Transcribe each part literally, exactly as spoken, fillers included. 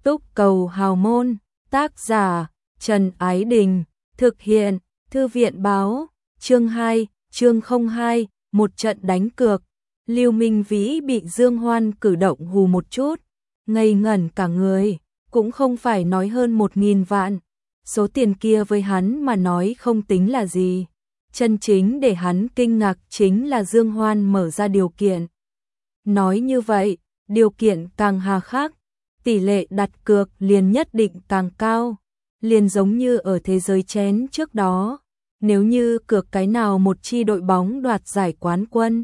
Túc Cầu Hào Môn, tác giả Trần Ái Đình, thực hiện Thư viện Báo, chương hai, chương không hai, một trận đánh cược. Lưu Minh Vĩ bị Dương Hoan cử động hù một chút, ngây ngẩn cả người, cũng không phải nói hơn một nghìn vạn. Số tiền kia với hắn mà nói không tính là gì. Chân chính để hắn kinh ngạc chính là Dương Hoan mở ra điều kiện. Nói như vậy, điều kiện càng hà khắc, tỷ lệ đặt cược liền nhất định càng cao, liền giống như ở thế giới chén trước đó, nếu như cược cái nào một chi đội bóng đoạt giải quán quân,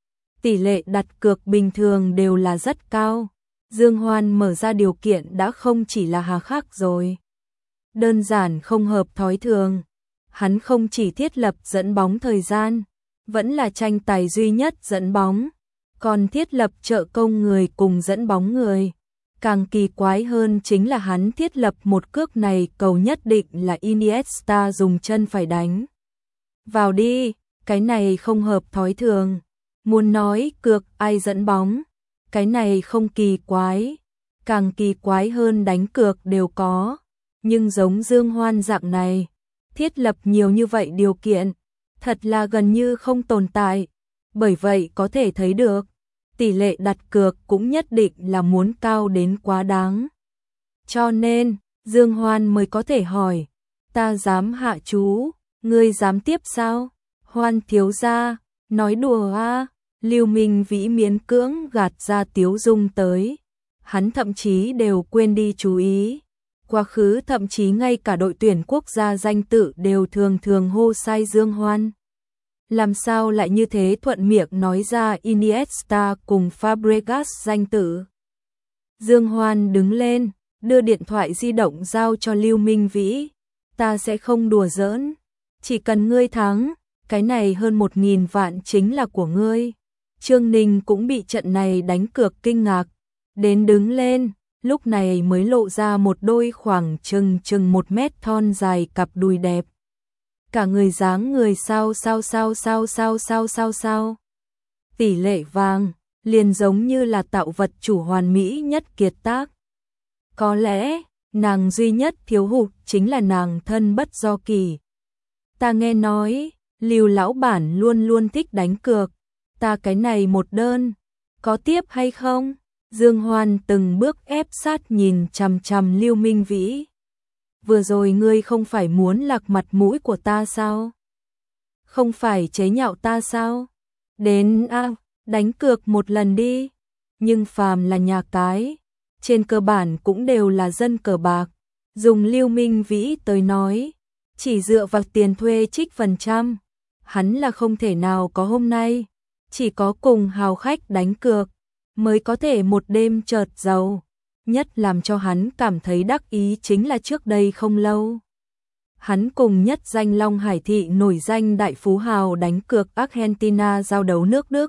tỷ lệ đặt cược bình thường đều là rất cao. Dương Hoan mở ra điều kiện đã không chỉ là hà khắc rồi, đơn giản không hợp thói thường. Hắn không chỉ thiết lập dẫn bóng thời gian, vẫn là tranh tài duy nhất dẫn bóng, còn thiết lập trợ công người cùng dẫn bóng người. Càng kỳ quái hơn chính là hắn thiết lập một cước này cầu nhất định là Iniesta dùng chân phải đánh vào đi, cái này không hợp thói thường. Muốn nói cược ai dẫn bóng, cái này không kỳ quái, càng kỳ quái hơn đánh cược đều có, nhưng giống Dương Hoan dạng này, thiết lập nhiều như vậy điều kiện, thật là gần như không tồn tại. Bởi vậy có thể thấy được, tỷ lệ đặt cược cũng nhất định là muốn cao đến quá đáng. Cho nên, Dương Hoan mới có thể hỏi, ta dám hạ chú, ngươi dám tiếp sao? Hoan thiếu gia, nói đùa à? Lưu Minh Vĩ miễn cưỡng gạt ra tiếu dung tới. Hắn thậm chí đều quên đi chú ý. Quá khứ thậm chí ngay cả đội tuyển quốc gia danh tự đều thường thường hô sai Dương Hoan. Làm sao lại như thế thuận miệng nói ra Iniesta cùng Fabregas danh tự. Dương Hoan đứng lên, đưa điện thoại di động giao cho Lưu Minh Vĩ. Ta sẽ không đùa giỡn, chỉ cần ngươi thắng, cái này hơn một nghìn vạn chính là của ngươi. Trương Ninh cũng bị trận này đánh cược kinh ngạc, đến đứng lên, lúc này mới lộ ra một đôi khoảng chừng chừng một mét thon dài cặp đùi đẹp. Cả người dáng người sao sao sao sao sao sao sao sao. Tỷ lệ vàng, liền giống như là tạo vật chủ hoàn mỹ nhất kiệt tác. Có lẽ, nàng duy nhất thiếu hụt chính là nàng thân bất do kỳ. Ta nghe nói, Lưu lão bản luôn luôn thích đánh cược, ta cái này một đơn, có tiếp hay không? Dương Hoan từng bước ép sát nhìn chằm chằm Lưu Minh Vĩ. Vừa rồi ngươi không phải muốn lạc mặt mũi của ta sao? Không phải chế nhạo ta sao? Đến a, à, đánh cược một lần đi. Nhưng phàm là nhà cái, trên cơ bản cũng đều là dân cờ bạc. Dùng Lưu Minh Vĩ tới nói, chỉ dựa vào tiền thuê trích phần trăm, hắn là không thể nào có hôm nay. Chỉ có cùng hào khách đánh cược, mới có thể một đêm chợt giàu. Nhất làm cho hắn cảm thấy đắc ý chính là trước đây không lâu, hắn cùng nhất danh Long Hải thị nổi danh đại phú hào đánh cược Argentina giao đấu nước Đức.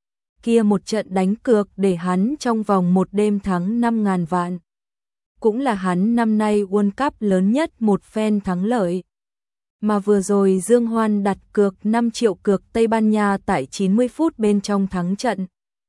Kia một trận đánh cược để hắn trong vòng một đêm thắng năm ngàn vạn. Cũng là hắn năm nay World Cup lớn nhất một phen thắng lợi. Mà vừa rồi Dương Hoan đặt cược năm triệu cược Tây Ban Nha tại chín mươi phút bên trong thắng trận.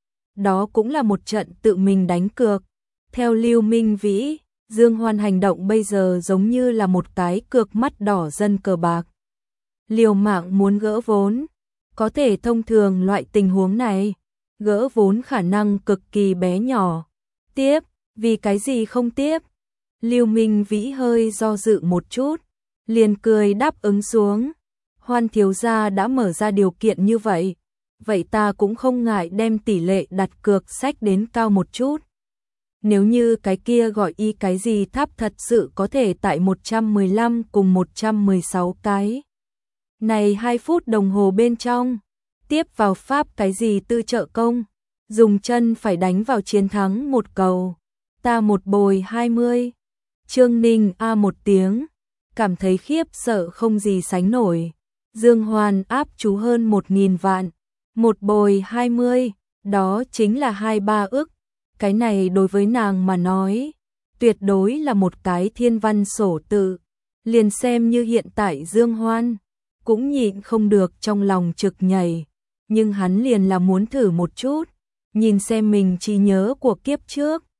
Đó cũng là một trận tự mình đánh cược. Theo Lưu Minh Vĩ, Dương Hoan hành động bây giờ giống như là một cái cược mắt đỏ dân cờ bạc. Liều mạng muốn gỡ vốn, có thể thông thường loại tình huống này, gỡ vốn khả năng cực kỳ bé nhỏ. Tiếp, vì cái gì không tiếp? Lưu Minh Vĩ hơi do dự một chút, liền cười đáp ứng xuống. Hoan thiếu gia đã mở ra điều kiện như vậy, vậy ta cũng không ngại đem tỷ lệ đặt cược sách đến cao một chút. Nếu như cái kia gọi y cái gì tháp thật sự có thể tại một trăm mười lăm cùng một trăm mười sáu cái. Này hai phút đồng hồ bên trong, tiếp vào pháp cái gì tư trợ công, dùng chân phải đánh vào chiến thắng một cầu, ta một bồi hai mươi. Trương Ninh a một tiếng, cảm thấy khiếp sợ không gì sánh nổi. Dương Hoan áp chú hơn một nghìn vạn, một bồi hai mươi, đó chính là hai ba ức. Cái này đối với nàng mà nói, tuyệt đối là một cái thiên văn sổ tự. Liền xem như hiện tại Dương Hoan, cũng nhịn không được trong lòng trực nhảy. Nhưng hắn liền là muốn thử một chút, nhìn xem mình trí nhớ của kiếp trước.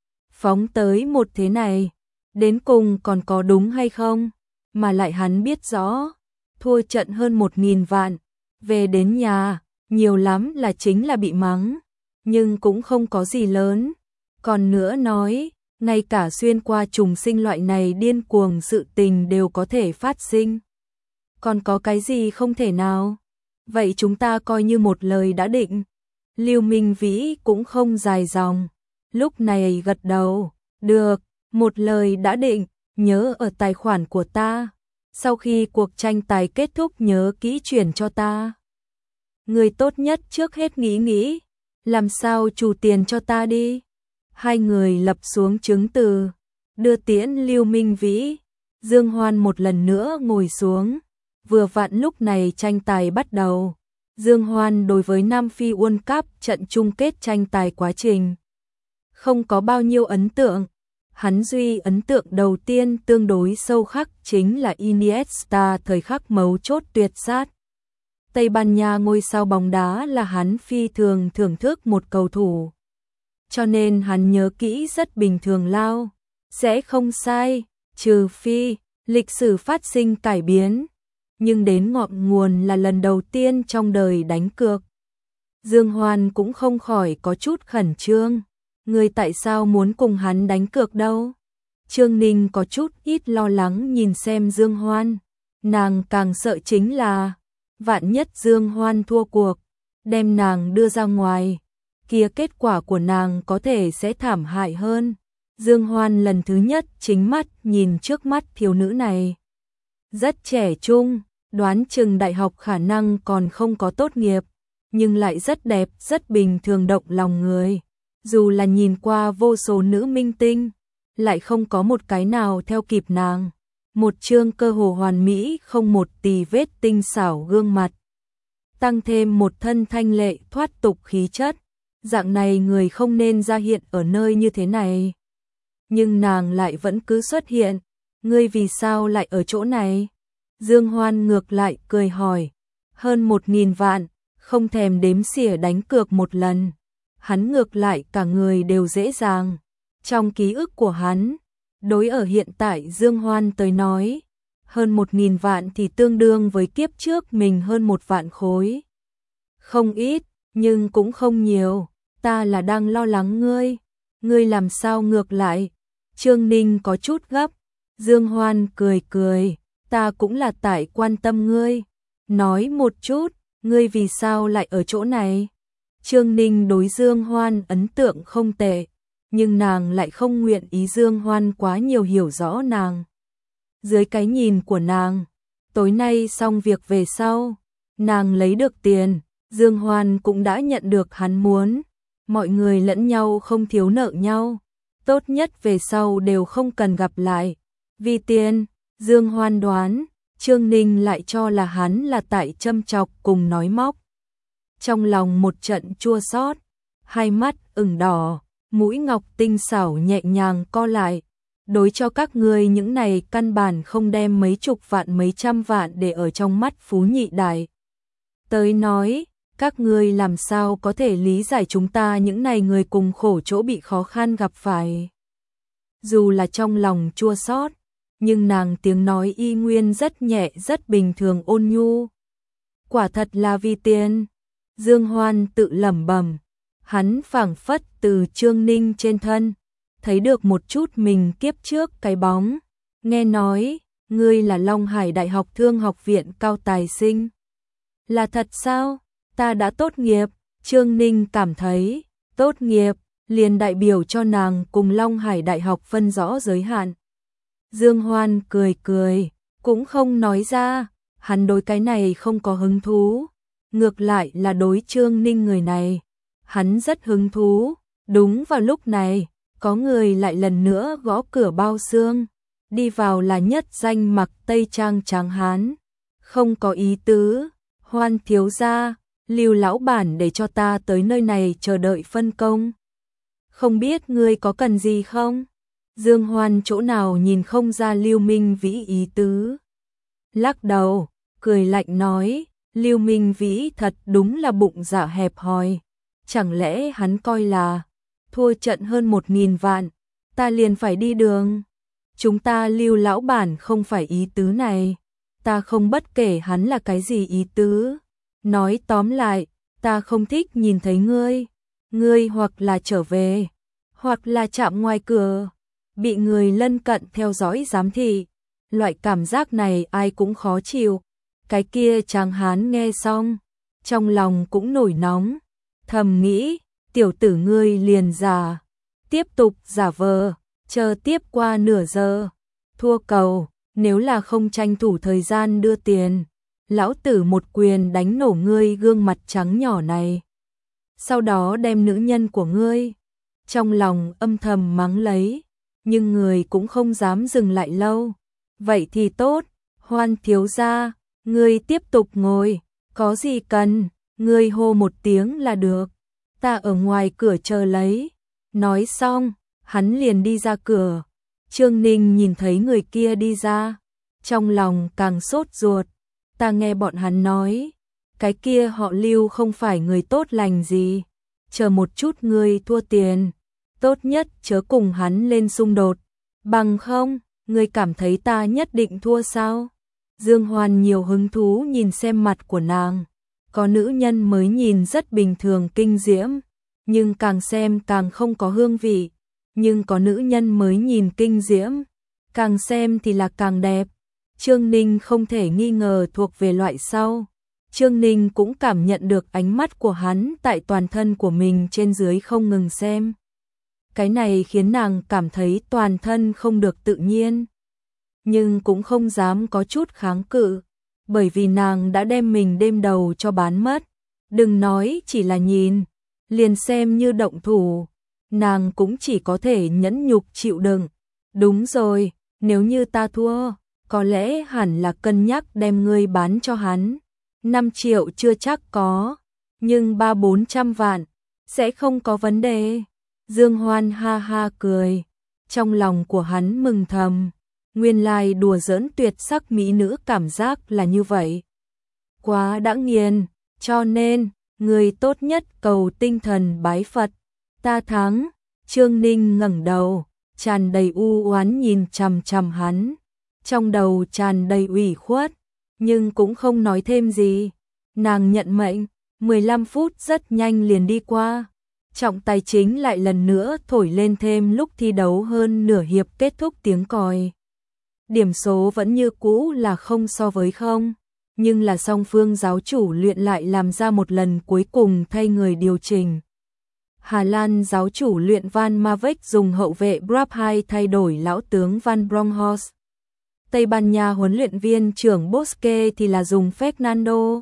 phóng tới một thế này, đến cùng còn có đúng hay không? Mà lại hắn biết rõ, thua trận hơn một nghìn vạn, về đến nhà, nhiều lắm là chính là bị mắng, nhưng cũng không có gì lớn. Còn nữa nói, ngay cả xuyên qua trùng sinh loại này điên cuồng sự tình đều có thể phát sinh. Còn có cái gì không thể nào? Vậy chúng ta coi như một lời đã định. Lưu Minh Vĩ cũng không dài dòng, lúc này gật đầu, được, một lời đã định, nhớ ở tài khoản của ta. Sau khi cuộc tranh tài kết thúc nhớ kỹ chuyển cho ta. Người tốt nhất trước hết nghĩ nghĩ, làm sao trù tiền cho ta đi. Hai người lập xuống chứng từ, đưa tiễn Lưu Minh Vĩ. Dương Hoan một lần nữa ngồi xuống, vừa vặn lúc này tranh tài bắt đầu. Dương Hoan đối với Nam Phi World Cup trận chung kết tranh tài quá trình không có bao nhiêu ấn tượng. Hắn duy ấn tượng đầu tiên tương đối sâu khắc chính là Iniesta thời khắc mấu chốt tuyệt sát. Tây Ban Nha ngôi sao bóng đá là hắn phi thường thưởng thức một cầu thủ. Cho nên hắn nhớ kỹ rất bình thường lao, sẽ không sai, trừ phi lịch sử phát sinh cải biến. Nhưng đến ngọn nguồn là lần đầu tiên trong đời đánh cược. Dương Hoan cũng không khỏi có chút khẩn trương. Người tại sao muốn cùng hắn đánh cược đâu? Trương Ninh có chút ít lo lắng nhìn xem Dương Hoan. Nàng càng sợ chính là vạn nhất Dương Hoan thua cuộc, đem nàng đưa ra ngoài, kia kết quả của nàng có thể sẽ thảm hại hơn. Dương Hoan lần thứ nhất chính mắt nhìn trước mắt thiếu nữ này. Rất trẻ trung, đoán chừng đại học khả năng còn không có tốt nghiệp, nhưng lại rất đẹp, rất bình thường động lòng người. Dù là nhìn qua vô số nữ minh tinh, lại không có một cái nào theo kịp nàng. Một trương cơ hồ hoàn mỹ không một tì vết tinh xảo gương mặt. Tăng thêm một thân thanh lệ thoát tục khí chất. Dạng này người không nên ra hiện ở nơi như thế này. Nhưng nàng lại vẫn cứ xuất hiện. Ngươi vì sao lại ở chỗ này? Dương Hoan ngược lại cười hỏi. Hơn một nghìn vạn, không thèm đếm xỉa đánh cược một lần. Hắn ngược lại cả người đều dễ dàng. Trong ký ức của hắn, đối ở hiện tại Dương Hoan tới nói, hơn một nghìn vạn thì tương đương với kiếp trước mình hơn một vạn khối. Không ít, nhưng cũng không nhiều. Ta là đang lo lắng ngươi. Ngươi làm sao ngược lại? Trương Ninh có chút gấp. Dương Hoan cười cười. Ta cũng là tại quan tâm ngươi. Nói một chút, ngươi vì sao lại ở chỗ này? Trương Ninh đối Dương Hoan ấn tượng không tệ, nhưng nàng lại không nguyện ý Dương Hoan quá nhiều hiểu rõ nàng. Dưới cái nhìn của nàng, tối nay xong việc về sau, nàng lấy được tiền, Dương Hoan cũng đã nhận được hắn muốn. Mọi người lẫn nhau không thiếu nợ nhau, tốt nhất về sau đều không cần gặp lại. Vì tiền, Dương Hoan đoán, Trương Ninh lại cho là hắn là tại châm chọc cùng nói móc. Trong lòng một trận chua xót, hai mắt ửng đỏ, mũi ngọc tinh xảo nhẹ nhàng co lại. Đối cho các ngươi những này căn bản không đem mấy chục vạn mấy trăm vạn để ở trong mắt phú nhị đại. Tới nói, các ngươi làm sao có thể lý giải chúng ta những này người cùng khổ chỗ bị khó khăn gặp phải. Dù là trong lòng chua xót, nhưng nàng tiếng nói y nguyên rất nhẹ rất bình thường ôn nhu. Quả thật là vì tiền. Dương Hoan tự lẩm bẩm, hắn phảng phất từ Trương Ninh trên thân, thấy được một chút mình kiếp trước cái bóng. Nghe nói, ngươi là Long Hải Đại học Thương học viện cao tài sinh. Là thật sao? Ta đã tốt nghiệp. Trương Ninh cảm thấy, tốt nghiệp, liền đại biểu cho nàng cùng Long Hải Đại học phân rõ giới hạn. Dương Hoan cười cười, cũng không nói ra, hắn đối cái này không có hứng thú. Ngược lại là đối Trương Ninh người này, hắn rất hứng thú. Đúng vào lúc này, có người lại lần nữa gõ cửa bao xương. Đi vào là nhất danh mặc tây trang trắng hán. Không có ý tứ, Hoan thiếu gia, Lưu lão bản để cho ta tới nơi này chờ đợi phân công. Không biết ngươi có cần gì không? Dương Hoan chỗ nào nhìn không ra Lưu Minh Vĩ ý tứ. Lắc đầu, cười lạnh nói, Lưu Minh Vĩ thật đúng là bụng dạ hẹp hòi. Chẳng lẽ hắn coi là thua trận hơn một nghìn vạn, ta liền phải đi đường. Chúng ta Lưu lão bản không phải ý tứ này. Ta không bất kể hắn là cái gì ý tứ. Nói tóm lại, ta không thích nhìn thấy ngươi. Ngươi hoặc là trở về, hoặc là chạm ngoài cửa, bị người lân cận theo dõi giám thị. Loại cảm giác này ai cũng khó chịu. Cái kia Tráng Hán nghe xong, trong lòng cũng nổi nóng, thầm nghĩ, tiểu tử ngươi liền giả, tiếp tục giả vờ, chờ tiếp qua nửa giờ, thua cầu, nếu là không tranh thủ thời gian đưa tiền, lão tử một quyền đánh nổ ngươi gương mặt trắng nhỏ này. Sau đó đem nữ nhân của ngươi, trong lòng âm thầm mắng lấy, nhưng người cũng không dám dừng lại lâu. Vậy thì tốt, Hoan thiếu gia, ngươi tiếp tục ngồi, có gì cần, ngươi hô một tiếng là được, ta ở ngoài cửa chờ lấy. Nói xong, hắn liền đi ra cửa. Trương Ninh nhìn thấy người kia đi ra, trong lòng càng sốt ruột. Ta nghe bọn hắn nói, cái kia họ Lưu không phải người tốt lành gì, chờ một chút ngươi thua tiền, tốt nhất chớ cùng hắn lên xung đột, bằng không, ngươi cảm thấy ta nhất định thua sao? Dương Hoan nhiều hứng thú nhìn xem mặt của nàng, có nữ nhân mới nhìn rất bình thường kinh diễm, nhưng càng xem càng không có hương vị, nhưng có nữ nhân mới nhìn kinh diễm, càng xem thì là càng đẹp. Trương Ninh không thể nghi ngờ thuộc về loại sau. Trương Ninh cũng cảm nhận được ánh mắt của hắn tại toàn thân của mình trên dưới không ngừng xem. Cái này khiến nàng cảm thấy toàn thân không được tự nhiên, nhưng cũng không dám có chút kháng cự, bởi vì nàng đã đem mình đêm đầu cho bán mất. Đừng nói chỉ là nhìn, liền xem như động thủ, nàng cũng chỉ có thể nhẫn nhục chịu đựng. Đúng rồi, nếu như ta thua, có lẽ hẳn là cân nhắc đem ngươi bán cho hắn. năm triệu chưa chắc có, nhưng ba bốn trăm vạn, sẽ không có vấn đề. Dương Hoan ha ha cười, trong lòng của hắn mừng thầm, nguyên lai đùa giỡn tuyệt sắc mỹ nữ cảm giác là như vậy. Quá đã nghiền, cho nên, người tốt nhất cầu tinh thần bái Phật, ta thắng. Trương Ninh ngẩng đầu, tràn đầy u oán nhìn chằm chằm hắn, trong đầu tràn đầy ủy khuất, nhưng cũng không nói thêm gì. Nàng nhận mệnh, mười lăm phút rất nhanh liền đi qua. Trọng tài chính lại lần nữa thổi lên thêm lúc thi đấu hơn nửa hiệp kết thúc tiếng còi. Điểm số vẫn như cũ là không so với không, nhưng là song phương giáo chủ luyện lại làm ra một lần cuối cùng thay người điều chỉnh. Hà Lan giáo chủ luyện Van Marwijk dùng hậu vệ Brabhai thay đổi lão tướng Van Bronckhorst. Tây Ban Nha huấn luyện viên trưởng Bosque thì là dùng Fernando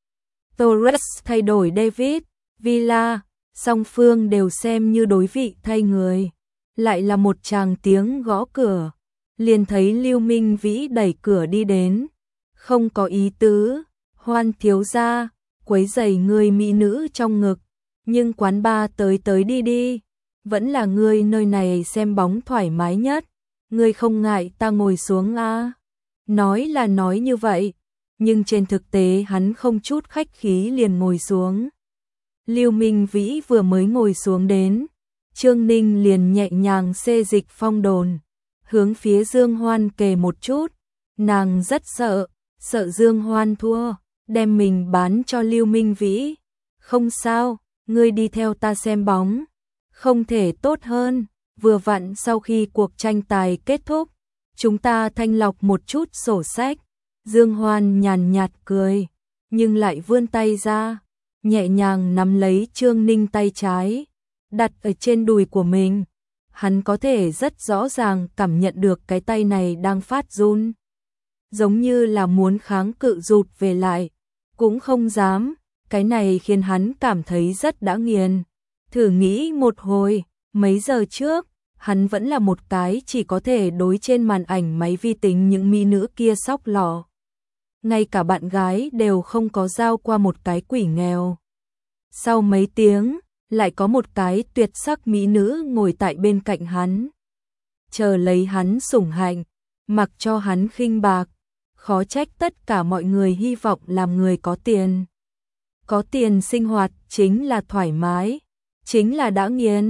Torres thay đổi David Villa. Song phương đều xem như đối vị thay người. Lại là một tràng tiếng gõ cửa, liền thấy Lưu Minh Vĩ đẩy cửa đi đến. Không có ý tứ, Hoan thiếu gia, quấy rầy người mỹ nữ trong ngực, nhưng quán bar tới tới đi đi, vẫn là ngươi nơi này xem bóng thoải mái nhất, ngươi không ngại ta ngồi xuống à? Nói là nói như vậy, nhưng trên thực tế hắn không chút khách khí liền ngồi xuống. Lưu Minh Vĩ vừa mới ngồi xuống đến, Trương Ninh liền nhẹ nhàng xê dịch phong đồn, hướng phía Dương Hoan kề một chút. Nàng rất sợ, sợ Dương Hoan thua, đem mình bán cho Lưu Minh Vĩ. Không sao, ngươi đi theo ta xem bóng, không thể tốt hơn. Vừa vặn sau khi cuộc tranh tài kết thúc, chúng ta thanh lọc một chút sổ sách. Dương Hoan nhàn nhạt cười, nhưng lại vươn tay ra, nhẹ nhàng nắm lấy Trương Ninh tay trái, đặt ở trên đùi của mình. Hắn có thể rất rõ ràng cảm nhận được cái tay này đang phát run, giống như là muốn kháng cự rụt về lại, cũng không dám. Cái này khiến hắn cảm thấy rất đã nghiền. Thử nghĩ một hồi, mấy giờ trước, hắn vẫn là một cái chỉ có thể đối trên màn ảnh máy vi tính những mỹ nữ kia sóc lọ. Ngay cả bạn gái đều không có giao qua một cái quỷ nghèo. Sau mấy tiếng, lại có một cái tuyệt sắc mỹ nữ ngồi tại bên cạnh hắn, chờ lấy hắn sủng hạnh, mặc cho hắn khinh bạc. Khó trách tất cả mọi người hy vọng làm người có tiền. Có tiền sinh hoạt chính là thoải mái, chính là đã nghiền.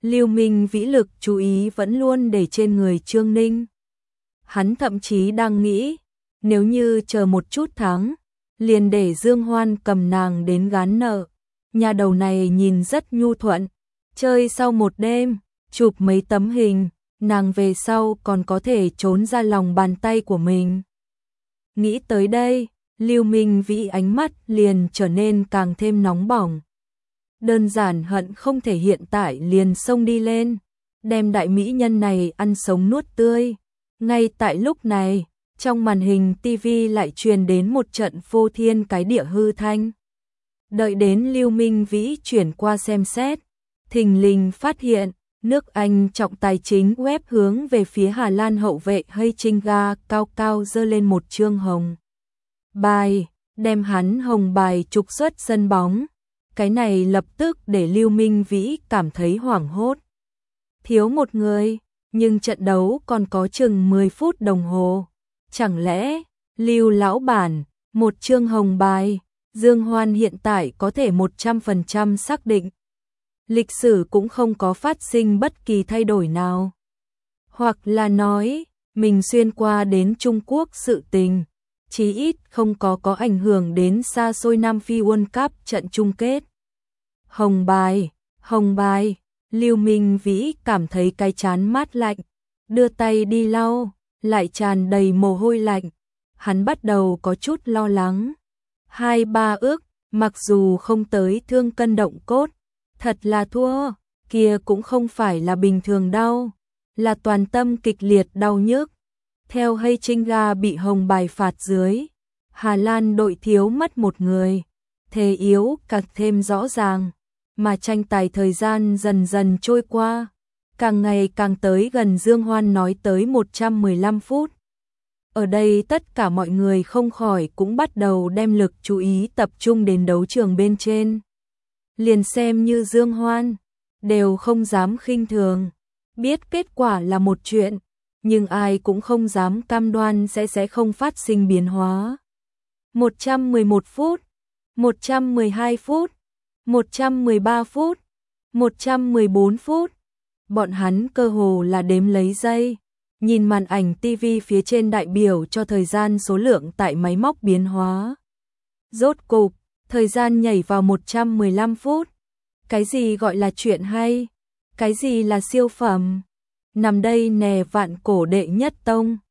Lưu Minh Vĩ lực chú ý vẫn luôn để trên người Trương Ninh. Hắn thậm chí đang nghĩ, nếu như chờ một chút tháng, liền để Dương Hoan cầm nàng đến gán nợ. Nhà đầu này nhìn rất nhu thuận, chơi sau một đêm, chụp mấy tấm hình, nàng về sau còn có thể trốn ra lòng bàn tay của mình. Nghĩ tới đây, Lưu Minh Vĩ ánh mắt liền trở nên càng thêm nóng bỏng. Đơn giản hận không thể hiện tại liền xông đi lên, đem đại mỹ nhân này ăn sống nuốt tươi. Ngay tại lúc này, trong màn hình ti vi lại truyền đến một trận phô thiên cái địa hư thanh. Đợi đến Lưu Minh Vĩ chuyển qua xem xét, thình lình phát hiện, nước Anh trọng tài chính web hướng về phía Hà Lan hậu vệ Hay Trinh Ga cao cao giơ lên một chương hồng bài, đem hắn hồng bài trục xuất sân bóng. Cái này lập tức để Lưu Minh Vĩ cảm thấy hoảng hốt. Thiếu một người, nhưng trận đấu còn có chừng mười phút đồng hồ. Chẳng lẽ, Lưu lão bản, một chương hồng bài, Dương Hoan hiện tại có thể một trăm phần trăm xác định. Lịch sử cũng không có phát sinh bất kỳ thay đổi nào. Hoặc là nói, mình xuyên qua đến Trung Quốc sự tình, chí ít không có có ảnh hưởng đến xa xôi Nam Phi World Cup trận chung kết. Hồng bài, hồng bài, Lưu Minh Vĩ cảm thấy cái chán mát lạnh, đưa tay đi lau, lại tràn đầy mồ hôi lạnh. Hắn bắt đầu có chút lo lắng. Hai ba ước, mặc dù không tới thương cân động cốt, thật là thua, kia cũng không phải là bình thường đau, là toàn tâm kịch liệt đau nhức. Theo Hay Trinh Ga bị hồng bài phạt dưới, Hà Lan đội thiếu mất một người, thế yếu càng thêm rõ ràng, mà tranh tài thời gian dần dần trôi qua, càng ngày càng tới gần Dương Hoan nói tới một trăm mười lăm phút. Ở đây tất cả mọi người không khỏi cũng bắt đầu đem lực chú ý tập trung đến đấu trường bên trên. Liền xem như Dương Hoan, đều không dám khinh thường, biết kết quả là một chuyện, nhưng ai cũng không dám cam đoan sẽ sẽ không phát sinh biến hóa. một trăm mười một phút, một trăm mười hai phút, một trăm mười ba phút, một trăm mười bốn phút. Bọn hắn cơ hồ là đếm lấy giây, nhìn màn ảnh ti vi phía trên đại biểu cho thời gian số lượng tại máy móc biến hóa. Rốt cục, thời gian nhảy vào một trăm mười lăm phút. Cái gì gọi là chuyện hay? Cái gì là siêu phẩm? Nằm đây nè vạn cổ đệ nhất tông.